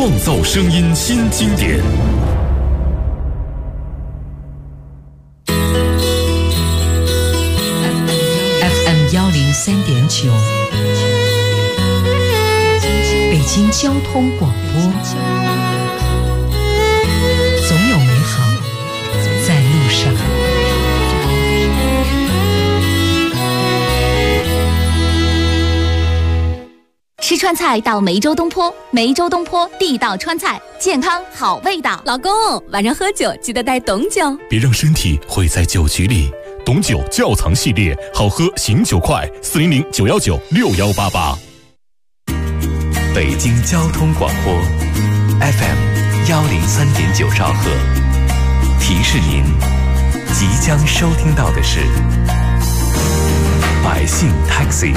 创造声音新经典。 FM103.9，北京交通广播，总有美好在路上。 吃川菜到梅州东坡，梅州东坡地道川菜，健康好味道。 老公，晚上喝酒记得带董酒， 别让身体毁在酒局里。董酒窖藏系列，好喝醒酒快，400-919-6188。 北京交通广播 FM103.9兆赫，提示您即将收听到的是百姓 Taxi。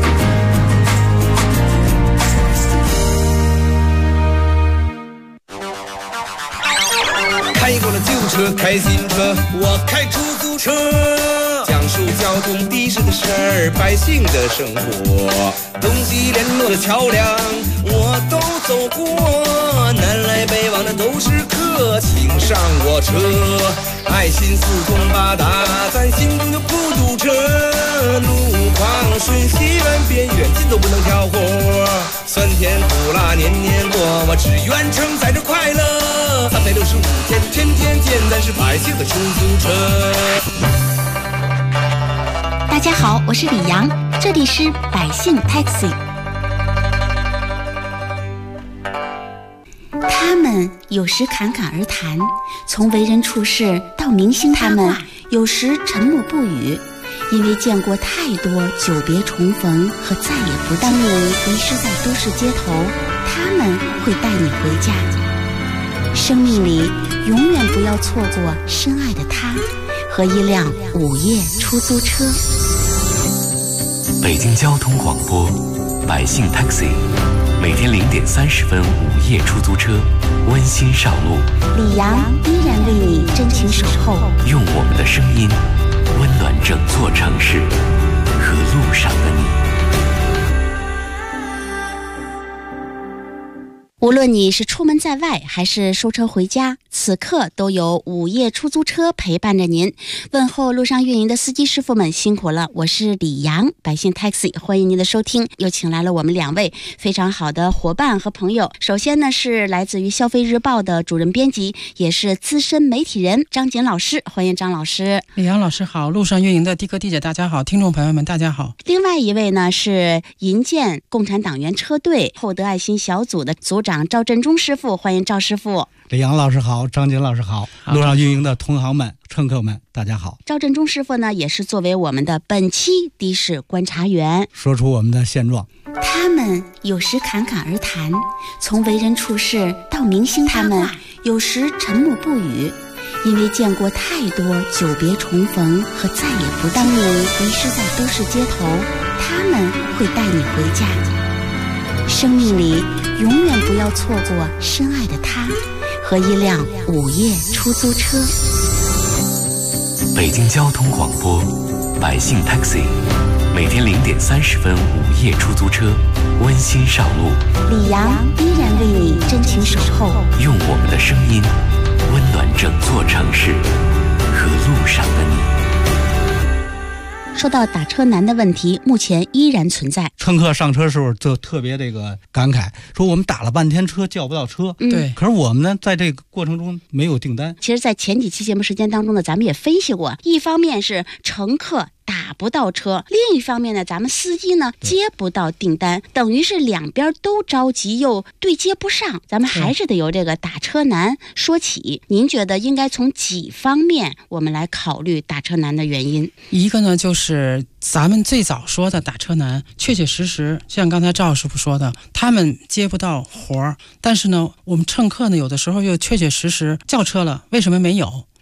开过了旧车，开新车，我开出租车，讲述交通的士的事儿，百姓的生活，东西联络的桥梁我都走过，南来北往的都是客，请上我车，爱心四通八达，咱心中就不堵车，路况顺西远边远近都不能挑活，酸甜苦辣年年过，我只愿承载着快乐，365天天天见，咱是百姓的出租车。 大家好，我是李阳，这里是百姓 Taxi。 他们有时侃侃而谈，从为人处事到明星他们有时沉默不语，因为见过太多久别重逢和再也不当你迷失在都市街头，他们会带你回家。生命里永远不要错过深爱的他和一辆午夜出租车。 北京交通广播百姓 Taxi， 每天0点30分午夜出租车，温馨上路。 李阳依然为你真情守候， 用我们的声音温暖整座城市和路上的你。 无论你是出门在外还是收车回家，此刻都有午夜出租车陪伴着您。问候路上运营的司机师傅们辛苦了，我是李阳，百姓 Taxi， 欢迎您的收听。又请来了我们2位非常好的伙伴和朋友。首先呢是来自于消费日报的主任编辑，也是资深媒体人张锦老师，欢迎张老师。 李阳老师好，路上运营的的哥地姐大家好，听众朋友们大家好。 另外一位呢是银建共产党员车队厚德爱心小组的组长赵振中师傅，欢迎赵师傅。 李阳老师好，张景老师好，路上运营的同行们乘客们大家好。 赵振中师傅呢也是作为我们的本期的士观察员， 说出我们的现状。 他们有时侃侃而谈，从为人处事到明星他们有时沉默不语，因为见过太多久别重逢和再也不当你迷失在都市街头，他们会带你回家。生命里永远不要错过深爱的他和一辆午夜出租车。 北京交通广播百姓 Taxi， 每天0点30分午夜出租车，温馨上路。 李阳依然为你真情守候， 用我们的声音温暖整座城市和路上的你。 说到打车难的问题，目前依然存在。 乘客上车时候就特别感慨，说我们打了半天车叫不到车。 对， 可是我们呢在这个过程中没有订单。 其实在前几期节目时间当中呢，咱们也分析过，一方面是乘客打不到车，另一方面呢咱们司机呢接不到订单，等于是两边都着急又对接不上，咱们还是得由这个打车难说起。您觉得应该从几方面我们来考虑打车难的原因？ 一个呢就是咱们最早说的打车难，确确实实像刚才赵师傅说的，他们接不到活儿，但是呢我们乘客呢有的时候又确确实实叫车了，为什么没有？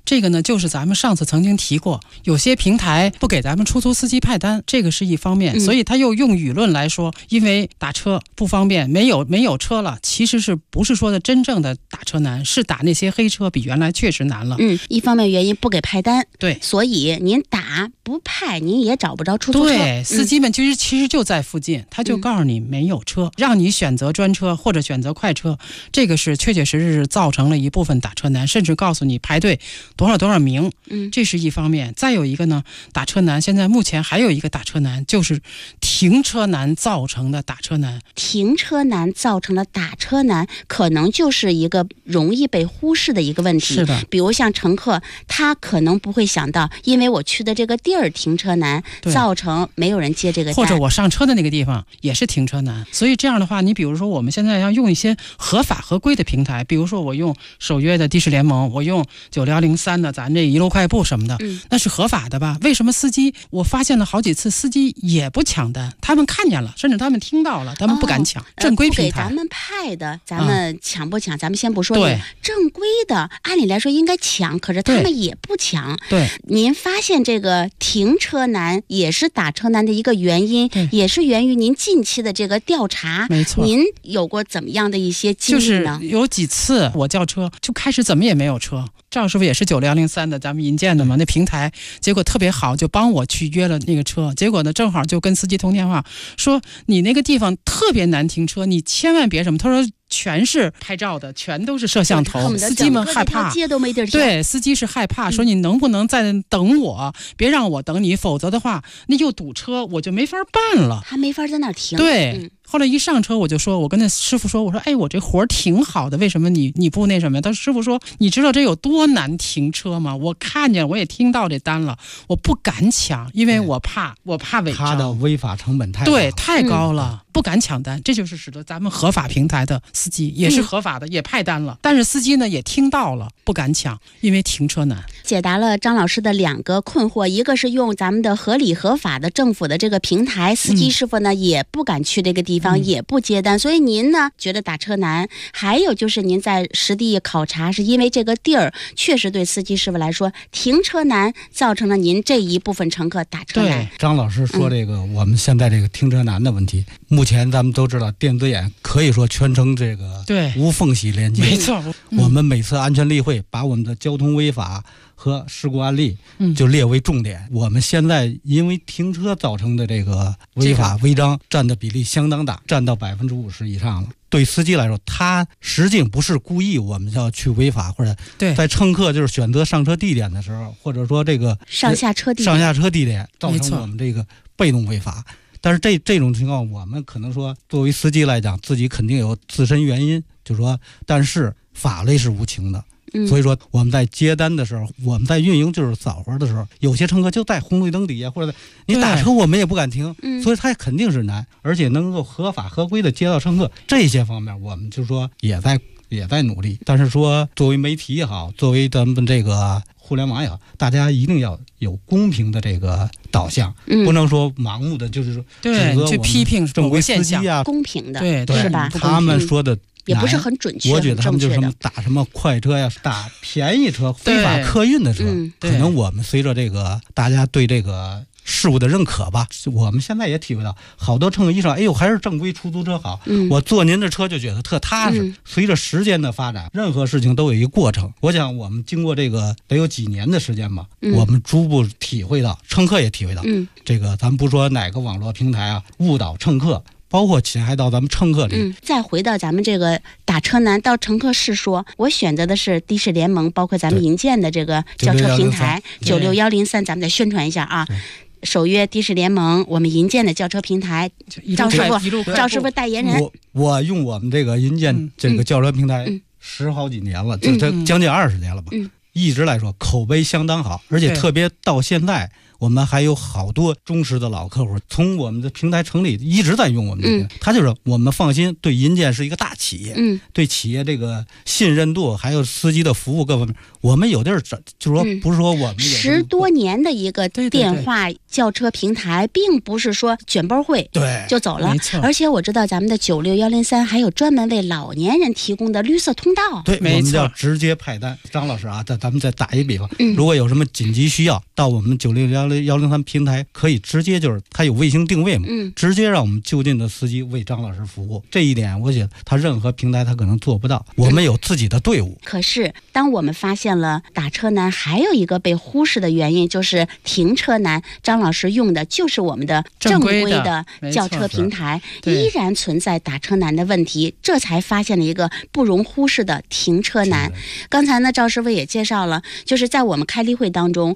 这个呢，就是咱们上次曾经提过，有些平台不给咱们出租司机派单，这个是一方面，所以他又用舆论来说，因为打车不方便，没有车了，其实是不是说的真正的打车难，是打那些黑车比原来确实难了。 一方面原因不给派单， 对， 所以您打不派，您也找不着出租车。 对，司机们其实就在附近，他就告诉你没有车，让你选择专车或者选择快车，这个是确确实实是造成了一部分打车难，甚至告诉你排队多少名，这是一方面。再有一个呢，打车难，现在目前还有一个打车难，就是停车难造成的打车难。 停车难造成了打车难，可能就是一个容易被忽视的一个问题。 是的， 比如像乘客，他可能不会想到，因为我去的这个地儿停车难，造成没有人接这个单， 或者我上车的那个地方也是停车难。所以这样的话，你比如说我们现在要用一些合法合规的平台，比如说我用首约的的士联盟，我用9103的咱这一路快步什么的，那是合法的吧？为什么司机我发现了好几次司机也不抢单，他们看见了，甚至他们听到了，他们不敢抢。正规平台不给咱们派的，咱们抢不抢？咱们先不说。 对， 正规的按理来说应该抢，可是他们也不抢。 对， 您发现这个停车难也是打车难的一个原因，也是源于您近期的这个调查。 没错， 您有过怎么样的一些经历呢？ 就是有几次我叫车就开始怎么也没有车，赵师傅也是9103的咱们银建的嘛，那平台结果特别好，就帮我去约了那个车。结果呢，正好就跟司机通电话说，你那个地方特别难停车，你千万别什么。他说全是拍照的，全都是摄像头，司机们害怕， 街都没地儿停。 对，司机是害怕，说你能不能再等我，别让我等你，否则的话那又堵车，我就没法办了， 还没法在那儿停。 对。后来一上车我就说，我跟那师傅说，我说哎，我这活挺好的，为什么你不那什么呀？他师傅说，你知道这有多难停车吗？我看见我也听到这单了，我不敢抢，因为我怕违章， 他的违法成本太高， 对，太高了，不敢抢单。这就是使得咱们合法平台的司机也是合法的，也派单了，但是司机呢也听到了，不敢抢，因为停车难。 解答了张老师的2个困惑，一个是用咱们的合理合法的政府的这个平台，司机师傅呢也不敢去这个地方，也不接单，所以您呢觉得打车难。还有就是您在实地考察，是因为这个地儿确实对司机师傅来说停车难，造成了您这一部分乘客打车难。 张老师说这个，我们现在这个停车难的问题，目前咱们都知道电子眼可以说全程这个无缝隙连接。 没错， 我们每次安全例会把我们的交通违法和事故案例就列为重点。我们现在因为停车造成的这个违法违章占的比例相当大，占到50%以上了。对司机来说，他实际不是故意我们要去违法，或者在乘客就是选择上车地点的时候，或者说这个上下车地点造成我们这个被动违法。但是这种情况，我们可能说作为司机来讲，自己肯定有自身原因，就是说，但是法律是无情的。所以说我们在接单的时候，我们在运营就是早活的时候，有些乘客就在红绿灯底下，或者你打车我们也不敢停，所以他肯定是难。而且能够合法合规的接到乘客，这些方面我们就说也在努力。但是说作为媒体也好，作为咱们这个互联网也好，大家一定要有公平的这个导向，不能说盲目的就是说去批评正规司机啊， 公平的， 对是吧？ 他们说的也不是很准确， 我觉得他们就是什么打什么快车呀，打便宜车、非法客运的车，可能我们随着这个大家对这个事物的认可吧，我们现在也体会到，好多乘客一上，哎呦，还是正规出租车好，我坐您的车就觉得特踏实。随着时间的发展，任何事情都有一个过程。我想我们经过这个得有几年的时间吧，我们逐步体会到，乘客也体会到，这个咱不说哪个网络平台啊误导乘客，包括侵害到咱们乘客里。 再回到咱们这个打车难，到乘客是说，我选择的是的士联盟，包括咱们银建的这个叫车平台96103，咱们再宣传一下啊。首约的士联盟，我们银建的轿车平台，赵师傅代言人。 我用我们这个银建这个轿车平台10好几年了，就这将近20年了吧。一直来说口碑相当好，而且特别到现在我们还有好多忠实的老客户，从我们的平台成立一直在用我们的平台，他就是我们放心，对银建是一个大企业，对企业这个信任度还有司机的服务各方面，我们有地儿就是说不是说我们 10多年的一个电话叫车平台，并不是说卷包会就走了，而且我知道咱们的96103还有专门为老年人提供的绿色通道， 对，我们叫直接派单。张老师啊，咱们再打一比方，如果有什么紧急需要，到我们96103平台可以直接就是它有卫星定位嘛，直接让我们就近的司机为张老师服务。这一点我觉得他任何平台他可能做不到，我们有自己的队伍。 可是当我们发现了打车难还有一个被忽视的原因，就是停车难，张老师用的就是我们的正规的叫车平台，依然存在打车难的问题，这才发现了一个不容忽视的停车难。刚才呢赵师傅也介绍了，就是在我们开例会当中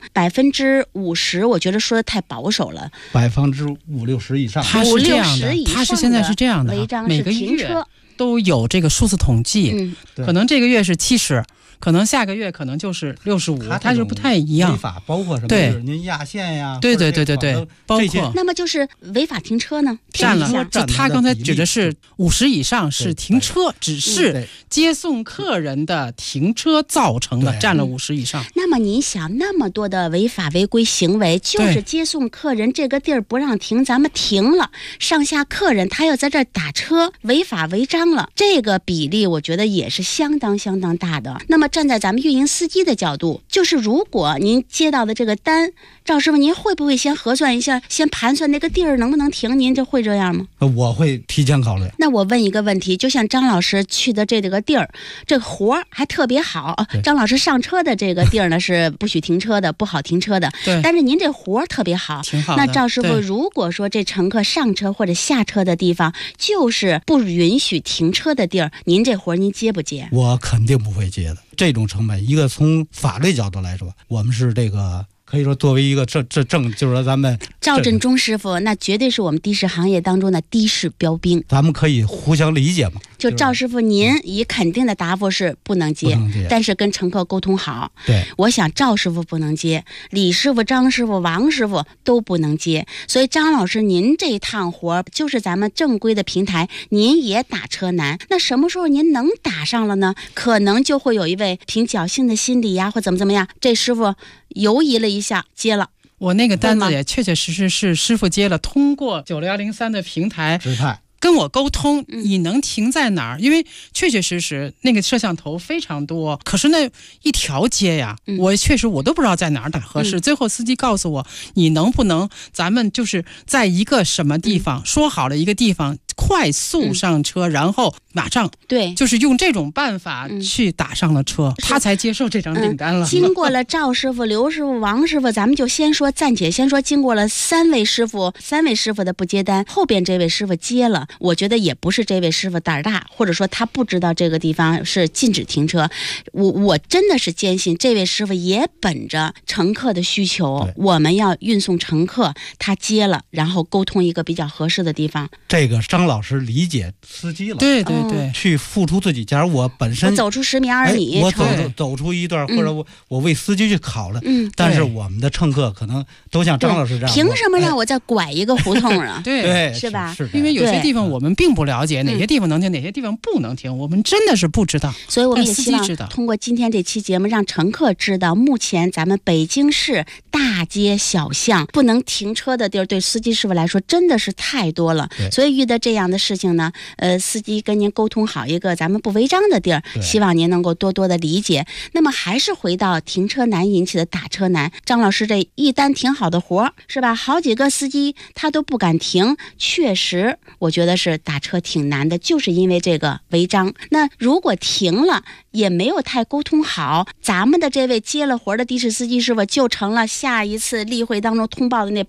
50%，我觉得说的太保守了 ，50%-60%以上。 它是这样的，它是现在是这样的，每个月都有这个数字统计，可能这个月是70%，可能下个月可能就是65%，它是不太一样。 违法包括什么？对，您压线呀， 对，包括。 那么就是违法停车呢？ 占了，就他刚才指的是50%以上是停车，只是接送客人的停车造成的，占了50%以上。 那么您想，那么多的违法违规行为，就是接送客人这个地儿不让停，咱们停了，上下客人他要在这儿打车，违法违章了，这个比例我觉得也是相当大的。那么站在咱们运营司机的角度，就是如果您接到的这个单，赵师傅您会不会先核算一下，先盘算那个地儿能不能停？您这会这样吗？ 我会提前考虑。 那我问一个问题，就像张老师去的这个地儿，这个活儿还特别好，张老师上车的这个地儿呢是不许停车的，不好停车的，但是您这活儿特别好， 挺好的。 那赵师傅，如果说这乘客上车或者下车的地方就是不允许停车的地儿，您这活儿您接不接？ 我肯定不会接的。这种成本，一个从法律角度来说，我们是这个可以说作为一个就是说咱们赵振中师傅那绝对是我们的士行业当中的的士标兵， 咱们可以互相理解嘛。 就赵师傅您以肯定的答复是不能接，但是跟乘客沟通好。 对， 我想赵师傅不能接，李师傅、张师傅、王师傅都不能接，所以张老师您这一趟活就是咱们正规的平台，您也打车难，那什么时候您能打上了呢？可能就会有一位凭侥幸的心理呀，或怎么样，这师傅犹疑了一下接了。 我那个单子也确实是师傅接了，通过96103的平台直派跟我沟通，你能停在哪儿？因为确实那个摄像头非常多，可是那一条街呀，我都不知道在哪儿打合适。最后司机告诉我，你能不能咱们就是在一个什么地方，说好了一个地方快速上车，然后马上对， 就是用这种办法去打上了车，他才接受这张订单了。 经过了赵师傅、刘师傅、王师傅，咱们就暂且先说，经过了三位师傅的不接单，后边这位师傅接了。我觉得也不是这位师傅胆儿大，或者说他不知道这个地方是禁止停车。我真的是坚信这位师傅也本着乘客的需求，我们要运送乘客，他接了，然后沟通一个比较合适的地方。 这个张老师理解司机了， 对， 去付出自己。假如我本身我走出10米20米， 我走出一段，或者我为司机去考了，但是我们的乘客可能都像张老师这样， 凭什么让我再拐一个胡同啊？ 对， 是吧？ 因为有些地方我们并不了解，哪些地方能停，哪些地方不能停，我们真的是不知道。 所以我们也希望通过今天这期节目，让乘客知道，目前咱们北京市大街小巷不能停车的地儿，对司机师傅来说真的是太多了。所以遇到这样的事情呢，司机跟您沟通好一个咱们不违章的地儿，希望您能够多多的理解。那么还是回到停车难引起的打车难，张老师这一单挺好的活是吧？好几个司机他都不敢停，确实我觉得是打车挺难的，就是因为这个违章。那如果停了也没有太沟通好，咱们的这位接了活的的士司机师傅就成了下一次例会当中通报的那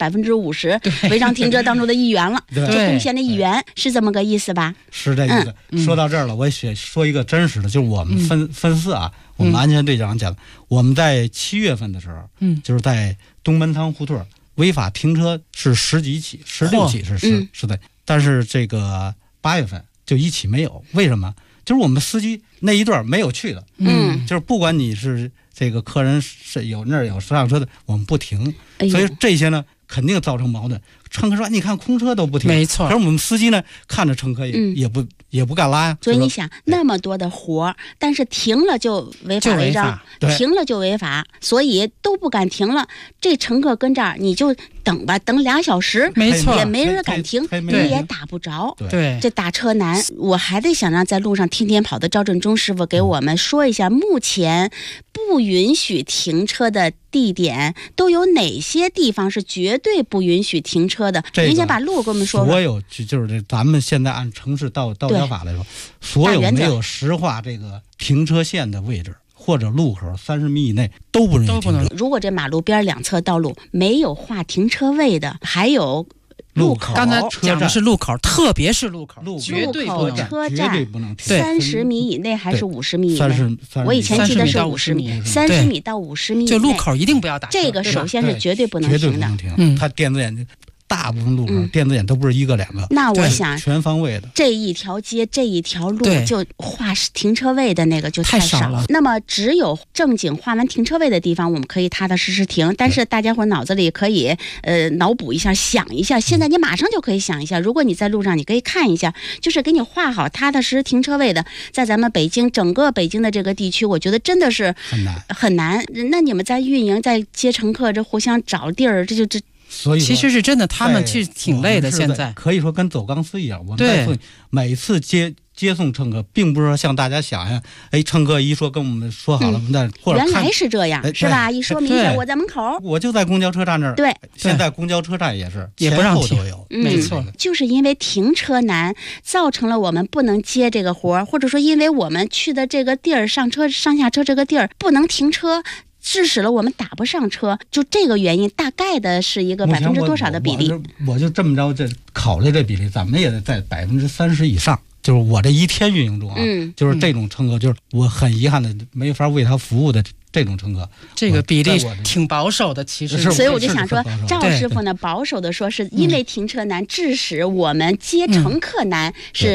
50%违章停车当中的一员了，就贡献的一员，是这么个意思吧？ 是这意思。说到这儿了，我也说一个真实的，就是我们分司啊，我们安全队长讲，我们在7月份的时候，就是在东门塘胡同违法停车是10几起，16起是的，但是这个8月份就1起没有，为什么？就是我们司机那一段没有去的，就是不管你是这个客人是有那儿有上车的，我们不停，所以这些呢肯定造成矛盾。乘客说：“你看空车都不停， 没错。” 可是我们司机呢，看着乘客也不敢拉呀。 所以你想那么多的活儿，但是停了就违法违章，停了就违法，所以都不敢停了。这乘客跟这儿你就等吧，等2小时， 没错， 也没人敢停，你也打不着。 对， 这打车难，我还得想让在路上天天跑的赵振中师傅给我们说一下，目前不允许停车的地点都有哪些地方是绝对不允许停车的？您先把路给我们说说。 所有就是这，咱们现在按城市道交法来说，所有没有实划这个停车线的位置或者路口30米以内都不允许停车。 如果这马路边两侧道路没有划停车位的，还有路口， 刚才讲的是路口，特别是路口，绝对不能， 车站绝对不能停。 30米以内还是50米以内 ？30米。 我以前记得是50米，30米到50米以内。 就路口一定不要打车。 这个首先是绝对不能停的。 绝对不能停。它电子眼大部分路口电子眼都不是1个2个。 那我想全方位的。 这一条街这一条路就划停车位的那个就太少了。那么只有正经划完停车位的地方，我们可以踏踏实实停。但是大家伙脑子里可以脑补一下，想一下。现在你马上就可以想一下，如果你在路上，你可以看一下，就是给你划好踏踏实实停车位的，在咱们北京整个北京的这个地区，我觉得真的是很难。那你们在运营，在接乘客，这互相找地儿，这。 所以其实是真的，他们去挺累的。现在可以说跟走钢丝一样，我们在每次接送乘客，并不是说像大家想呀，乘客一说跟我们说好了，或者原来是这样，是吧？一说明白我在门口， 我就在公交车站这儿。 对， 现在公交车站也是也不让停，都有， 没错。 就是因为停车难，造成了我们不能接这个活儿，或者说因为我们去的这个地儿上下车这个地儿不能停车。致使了我们打不上车，就这个原因，大概的是一个%多少的比例？ 我就这么着，这考虑这比例，咱们也得在30%以上。就是我这一天运营中啊，就是这种乘客，就是我很遗憾的没法为他服务的这种乘客， 这个比例挺保守的，其实。 所以我就想说，赵师傅呢，保守的说是因为停车难，致使我们接乘客难，是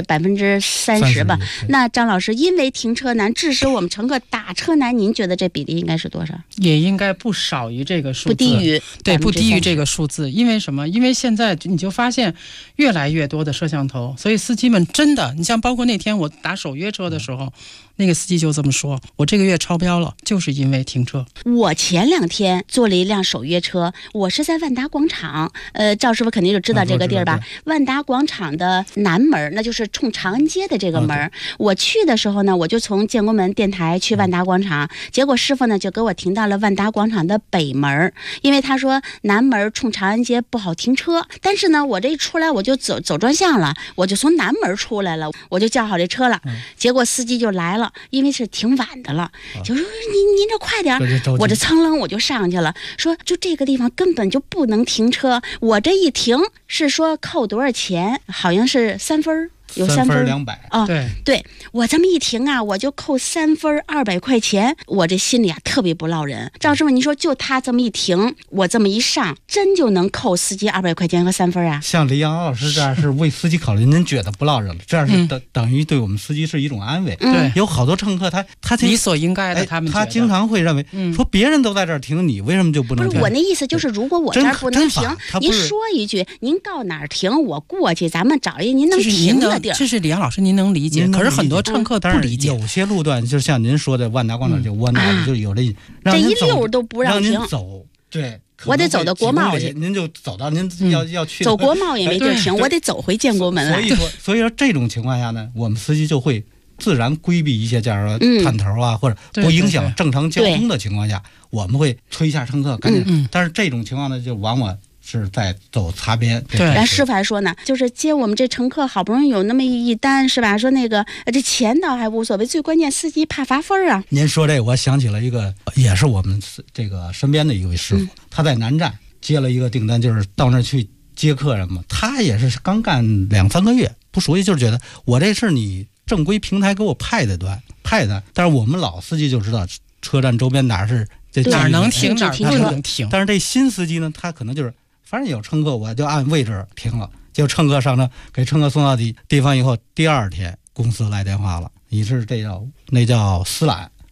30%吧？那张老师，因为停车难，致使我们乘客打车难，您觉得这比例应该是多少？ 也应该不少于这个数字， 不低于对，不低于这个数字。因为什么？因为现在你就发现越来越多的摄像头，所以司机们真的，你像包括那天我打首约车的时候。那个司机就这么说，我这个月超标了，就是因为停车。 我前2天坐了一辆首约车，我是在万达广场，赵师傅肯定就知道这个地儿吧？万达广场的南门，那就是冲长安街的这个门。我去的时候呢，我就从建国门电台去万达广场，结果师傅呢就给我停到了万达广场的北门，因为他说南门冲长安街不好停车。但是呢，我这一出来我就走专项了，我就从南门出来了，我就叫好这车了，结果司机就来了。因为是挺晚的了，就说您这快点，我这噌楞我就上去了，说就这个地方根本就不能停车，我这一停是说扣多少钱，好像是3分。有3分 200 啊，对，我这么一停啊，我就扣3分200块钱，我这心里啊特别不落人。赵师傅，您说就他这么一停，我这么一上，真就能扣司机200块钱和3分啊？ 像李阳老师这样是为司机考虑，您觉得不落人了，这样是等于对我们司机是一种安慰。 对， 有好多乘客他理所应该的，他经常会认为说别人都在这儿停，你为什么就不能停？ 不是我那意思，就是如果我这儿不能停，您说一句，您到哪儿停，我过去，咱们找一您能停的地儿。 这是李阳老师您能理解，可是很多乘客不理解。 有些路段就像您说的万达广场就弯道，就有这一溜都不让停， 让您走，对。 我得走到国贸去， 您就走到您要去走国贸也没地儿停，我得走回建国门来。 所以说这种情况下呢，我们司机就会自然规避一些这样的探头啊，或者不影响正常交通的情况下，我们会催一下乘客赶紧。但是这种情况呢，就往往是在走擦边。 对，然后师傅还说呢，就是接我们这乘客好不容易有那么一单，是吧？说那个这钱倒还无所谓，最关键司机怕罚分啊。 您说这，我想起了一个，也是我们这个身边的一位师傅，他在南站接了一个订单，就是到那儿去接客人嘛。他也是刚干2-3个月，不熟悉，就是觉得我这是你正规平台给我派的，但是我们老司机就知道车站周边哪儿能停哪儿不能停。 但是这新司机呢，他可能就是反正有乘客我就按位置停了，结果乘客上车给乘客送到地方以后，第2天公司来电话了，你是那叫私揽，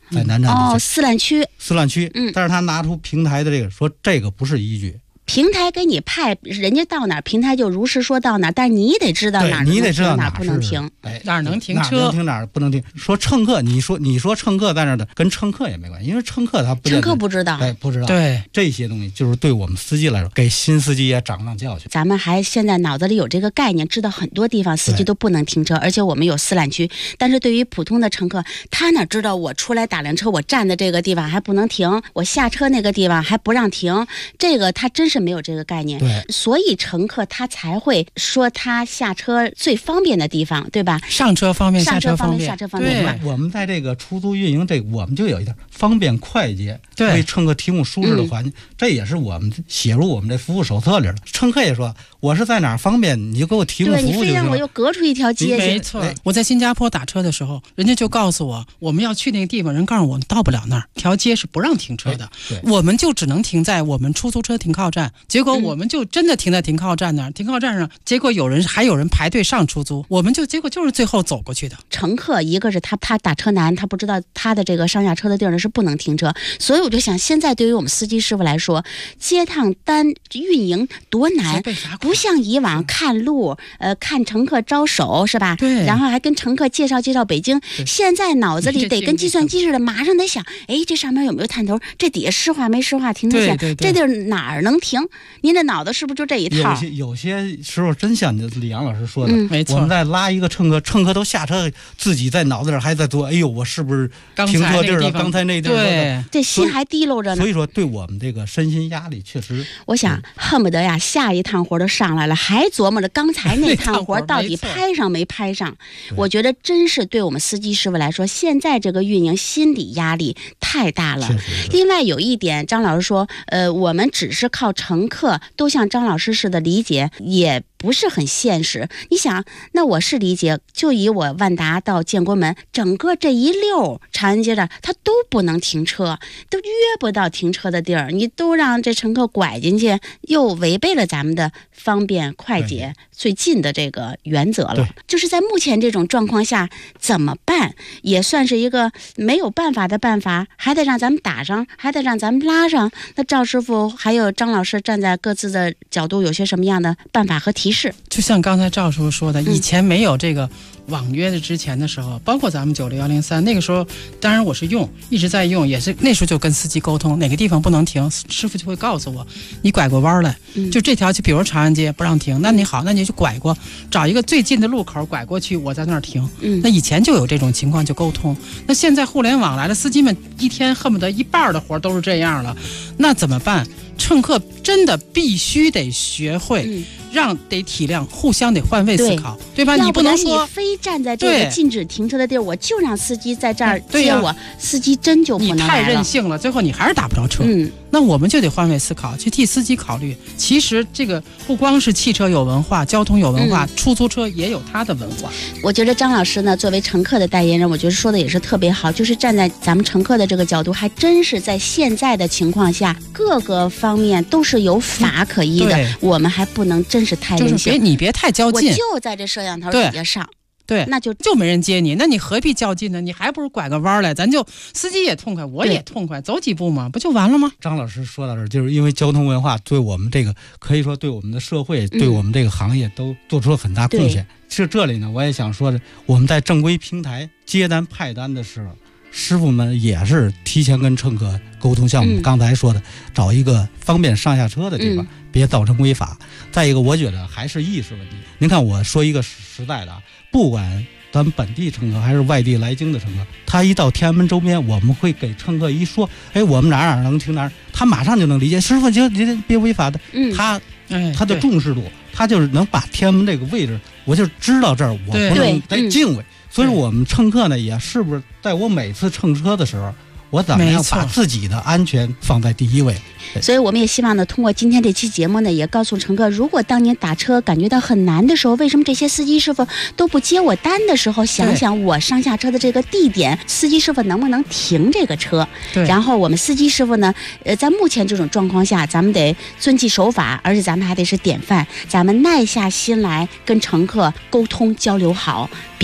在南站地区四栏区， 但是他拿出平台的这个说这个不是依据。 平台给你派，人家到哪儿，平台就如实说到哪儿，但是你得知道哪儿能停，哪儿不能停， 哪儿能停车， 哪儿能停，哪儿不能停。说乘客，你说乘客在那儿的，跟乘客也没关系，因为乘客他乘客不知道， 不知道。 对， 这些东西就是对我们司机来说，给新司机也长教训。 咱们还现在脑子里有这个概念，知道很多地方司机都不能停车，而且我们有4栏区。但是对于普通的乘客，他哪知道我出来打辆车，我站的这个地方还不能停，我下车那个地方还不让停，这个他真是没有这个概念。 对， 所以乘客他才会说他下车最方便的地方，对吧？ 上车方便， 下车方便， 下车方便。 对，我们在这个出租运营我们就有一点方便快捷， 对， 为乘客提供舒适的环境，这也是我们写入我们这服务手册里了。乘客也说，我是在哪儿方便，你就给我提供服务就行了。 对，你非让我又隔出一条街去。 没错，我在新加坡打车的时候，人家就告诉我，我们要去那个地方，人告诉我们到不了那儿，条街是不让停车的，我们就只能停在我们出租车停靠站。结果我们就真的停在停靠站那儿，停靠站上，结果还有人排队上出租，我们结果就是最后走过去的。 乘客一个是他打车难，他不知道他的这个上下车的地儿呢是不能停车，所以我就想，现在对于我们司机师傅来说，接趟单运营多难，不像以往看路，看乘客招手是吧？ 对， 然后还跟乘客介绍北京。现在脑子里得跟计算机似的，马上得想，哎，这上面有没有探头？这底下湿化没湿化？停车线，这地儿哪儿能停？您的脑子是不是就这一套？ 有些时候真像李阳老师说的， 没错。 我们在拉一个乘客都下车，自己在脑子里还在做，哎呦，我是不是停错地儿了？刚才那地儿， 对， 这心还提溜着呢。 所以说，对我们这个身心压力确实， 我想恨不得呀，下一趟活都上来了，还琢磨着刚才那趟活到底拍上没拍上。我觉得真是对我们司机师傅来说，现在这个运营心理压力太大了。另外有一点，张老师说，我们只是靠乘客都像张老师似的理解，也不是很现实。你想，那我是理解，就以我万达到建国门整个这一溜长安街这儿，它都不能停车，都约不到停车的地儿，你都让这乘客拐进去，又违背了咱们的方便快捷最近的这个原则了。就是在目前这种状况下怎么办，也算是一个没有办法的办法，还得让咱们打上，还得让咱们拉上。那赵师傅还有张老师站在各自的角度有些什么样的办法和提示？ 就像刚才赵师傅说的，以前没有这个网约的之前的时候，包括咱们96103那个时候，当然我是一直在用，也是那时候就跟司机沟通哪个地方不能停，师傅就会告诉我，你拐过弯来，就这条就比如长安街不让停，那你好，那你就拐过，找一个最近的路口拐过去，我在那儿停。那以前就有这种情况就沟通。那现在互联网来了，司机们一天恨不得一半的活都是这样了，那怎么办？乘客真的必须得学会，得体谅，互相得换位思考，对吧？你不能说你非站在这个禁止停车的地儿，我就让司机在这儿接我，司机真就不能来了。 你太任性了，最后你还是打不着车。那我们就得换位思考，去替司机考虑。其实这个不光是汽车有文化，交通有文化，出租车也有它的文化。 我觉得张老师呢，作为乘客的代言人，我觉得说的也是特别好，就是站在咱们乘客的这个角度，还真是在现在的情况下，各个方面都是有法可依的。我们还不能真是太任性， 你别太较劲， 我就在这摄像头底下上。 对， 那就没人接你，那你何必较劲呢？你还不如拐个弯来，咱就司机也痛快，我也痛快，走几步嘛，不就完了吗？ 张老师说到这儿，就是因为交通文化对我们这个可以说对我们的社会，对我们这个行业都做出了很大贡献。其实这里呢，我也想说的，我们在正规平台接单派单的时候，师傅们也是提前跟乘客沟通，像我们刚才说的，找一个方便上下车的地方，别造成违法。再一个，我觉得还是意识问题。您看，我说一个实在的啊，不管咱们本地乘客还是外地来京的乘客，他一到天安门周边，我们会给乘客一说，哎，我们哪能停哪儿，他马上就能理解。师傅，您别违法的，他的重视度，他就是能把天安门这个位置，我就知道这儿，我不能再敬畏。所以我们乘客呢，也是不是在我每次乘车的时候，我怎么样把自己的安全放在第一位？ 所以我们也希望呢，通过今天这期节目呢，也告诉乘客，如果当年打车感觉到很难的时候，为什么这些司机师傅都不接我单的时候，想想我上下车的这个地点，司机师傅能不能停这个车？然后我们司机师傅呢，在目前这种状况下，咱们得遵纪守法，而且咱们还得是典范，咱们耐下心来跟乘客沟通交流好，别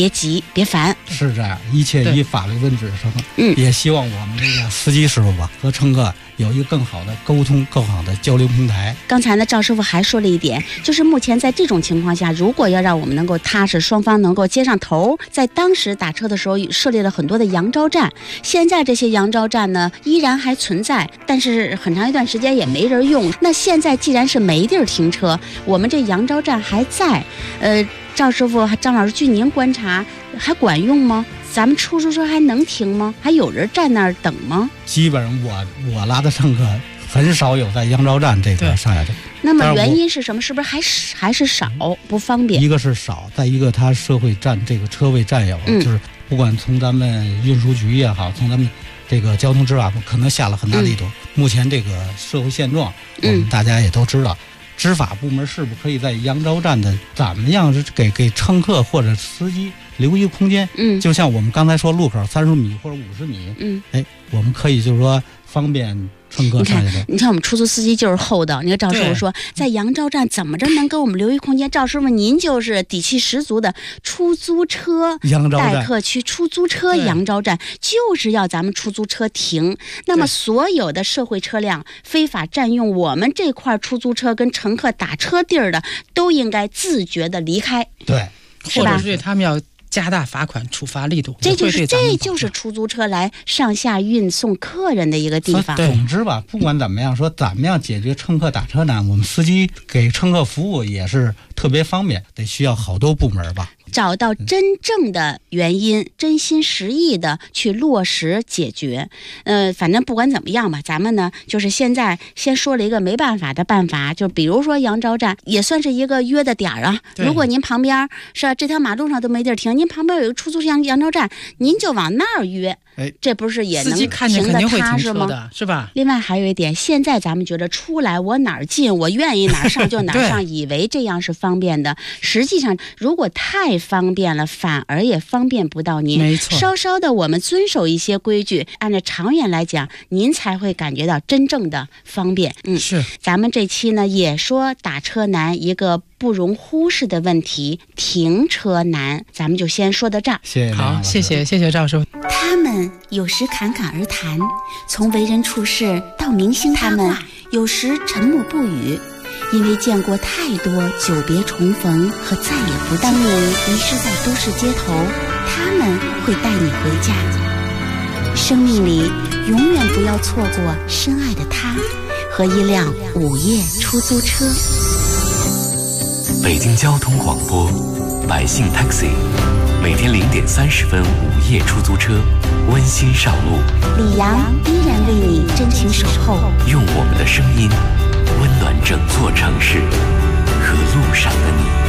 别急别烦。 是这样，一切以法律为准绳。也希望我们这个司机师傅吧和乘客有一个更好的沟通，更好的交流平台。 刚才呢，赵师傅还说了一点，就是目前在这种情况下，如果要让我们能够踏实，双方能够接上头，在当时打车的时候设立了很多的扬招站，现在这些扬招站呢依然还存在，但是很长一段时间也没人用。那现在既然是没地儿停车，我们这扬招站还在，赵师傅、张老师，据您观察，还管用吗？咱们出租车还能停吗？还有人站那儿等吗？ 基本上我拉的乘客很少有在扬招站这个上下车。 那么原因是什么？是不是还是少，不方便？ 一个是少，再一个它社会占这个车位占有，就是不管从咱们运输局也好，从咱们这个交通执法部可能下了很大力度。目前这个社会现状，我们大家也都知道。执法部门是不是可以在扬招站的怎么样是给乘客或者司机留一个空间？就像我们刚才说路口30米或者50米，我们可以就是说方便乘客上下车。 你看我们出租司机就是厚道。你看赵师傅说，在扬招站怎么着能给我们留一空间？赵师傅，您就是底气十足的出租车待客区，出租车扬招站就是要咱们出租车停。那么所有的社会车辆非法占用我们这块出租车跟乘客打车地儿的，都应该自觉的离开。 对， 或者是对他们要加大罚款处罚力度， 这就是出租车来上下运送客人的一个地方。 总之吧，不管怎么样说，怎么样解决乘客打车难，我们司机给乘客服务也是特别方便，得需要好多部门吧。 找到真正的原因，真心实意的去落实解决。反正不管怎么样吧，咱们呢就是现在先说了一个没办法的办法，就比如说扬招站也算是一个约的点啊。如果您旁边是这条马路上都没地儿停，您旁边有一个出租扬招站，您就往那儿约。这不是也能停得踏实吗？ 是吧？ 另外还有一点，现在咱们觉得出来我哪儿近，我愿意哪儿上就哪儿上，以为这样是方便的。实际上，如果太方便了，反而也方便不到您。 没错， 稍稍的我们遵守一些规矩，按照长远来讲，您才会感觉到真正的方便。 是。 咱们这期呢也说打车难，一个不容忽视的问题，停车难。咱们就先说到这儿。 谢谢。 好，谢谢赵师傅。 他们有时侃侃而谈，从为人处事到明星他们有时沉默不语，因为见过太多久别重逢和再也不当你迷失在都市街头，他们会带你回家。生命里永远不要错过深爱的他和一辆午夜出租车。 北京交通广播百姓 Taxi， 每天0点30分午夜出租车，温馨上路。 李阳依然为你真情守候， 用我们的声音温暖整座城市和路上的你。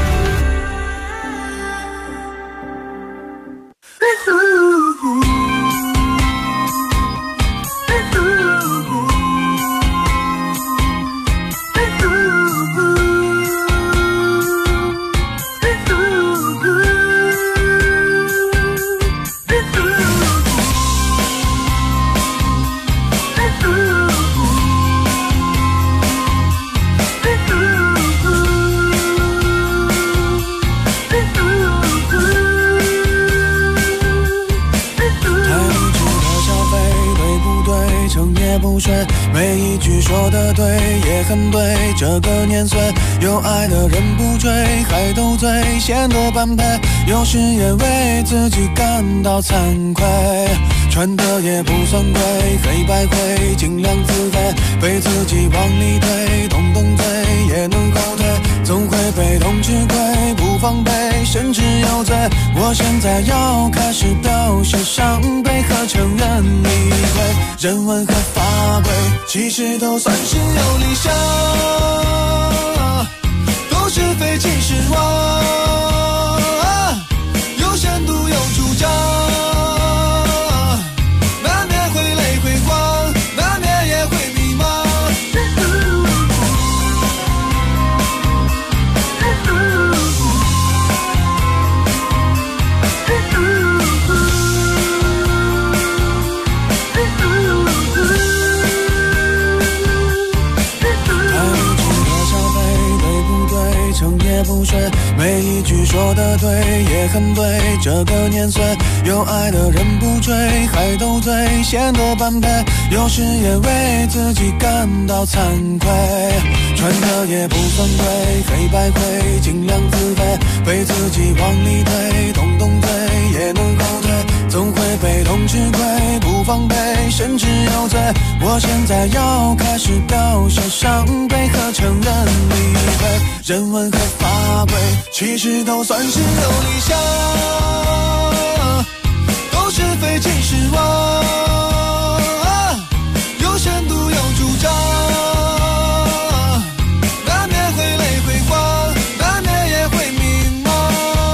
每一句说得对，也很对。这个年岁，有爱的人不追，还斗嘴，显得般配。有时也为自己感到惭愧，穿的也不算贵，黑白灰，尽量自卑，被自己往里推，动动嘴也能后退，总会被动吃亏，不防备，甚至有罪。我现在要开始表示伤悲和承认理亏，人文和法规其实都算是有理想，都是非其实我有深度有主张，难免会累会慌，难免也会迷茫。成也不睡，每一句说的对，也很对。这个年岁，有爱的人不追，还斗嘴，显得般配。有时也为自己感到惭愧，穿的也不算贵，黑白灰，尽量自卑，被自己往里推，动动嘴也能后退，总会被动吃亏，不防备，甚至有罪。我现在要开始表现伤悲和承认理亏，人文和法规其实都算是有理想，都是非其实我，有深度有主张，难免会累会慌，难免也会迷茫。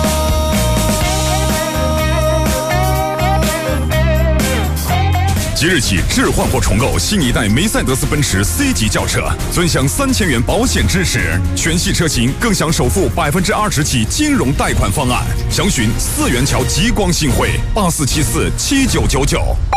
即日起置换或重购新一代梅赛德斯奔驰 C 级轿车，尊享3000元保险支持，全系车型更享首付20%起金融贷款方案。详询4元桥极光新汇84747999。